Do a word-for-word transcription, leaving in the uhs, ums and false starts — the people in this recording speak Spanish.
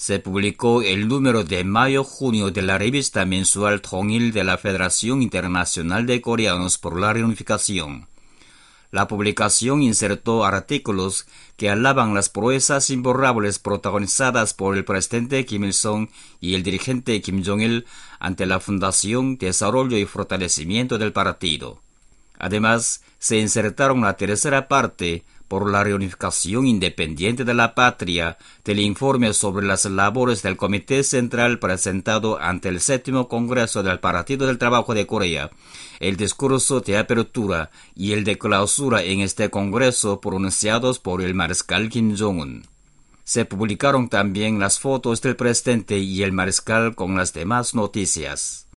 se publicó el número de mayo-junio de la revista mensual Tongil de la Federación Internacional de Coreanos por la Reunificación. La publicación insertó artículos que alaban las proezas imborrables protagonizadas por el presidente Kim Il-sung y el dirigente Kim Jong-il ante la fundación, desarrollo y fortalecimiento del partido. Además, se insertaron la tercera parte por la reunificación independiente de la patria del informe sobre las labores del Comité Central presentado ante el séptimo Congreso del Partido del Trabajo de Corea, el discurso de apertura y el de clausura en este Congreso pronunciados por el mariscal Kim Jong-un. Se publicaron también las fotos del presidente y el mariscal con las demás noticias.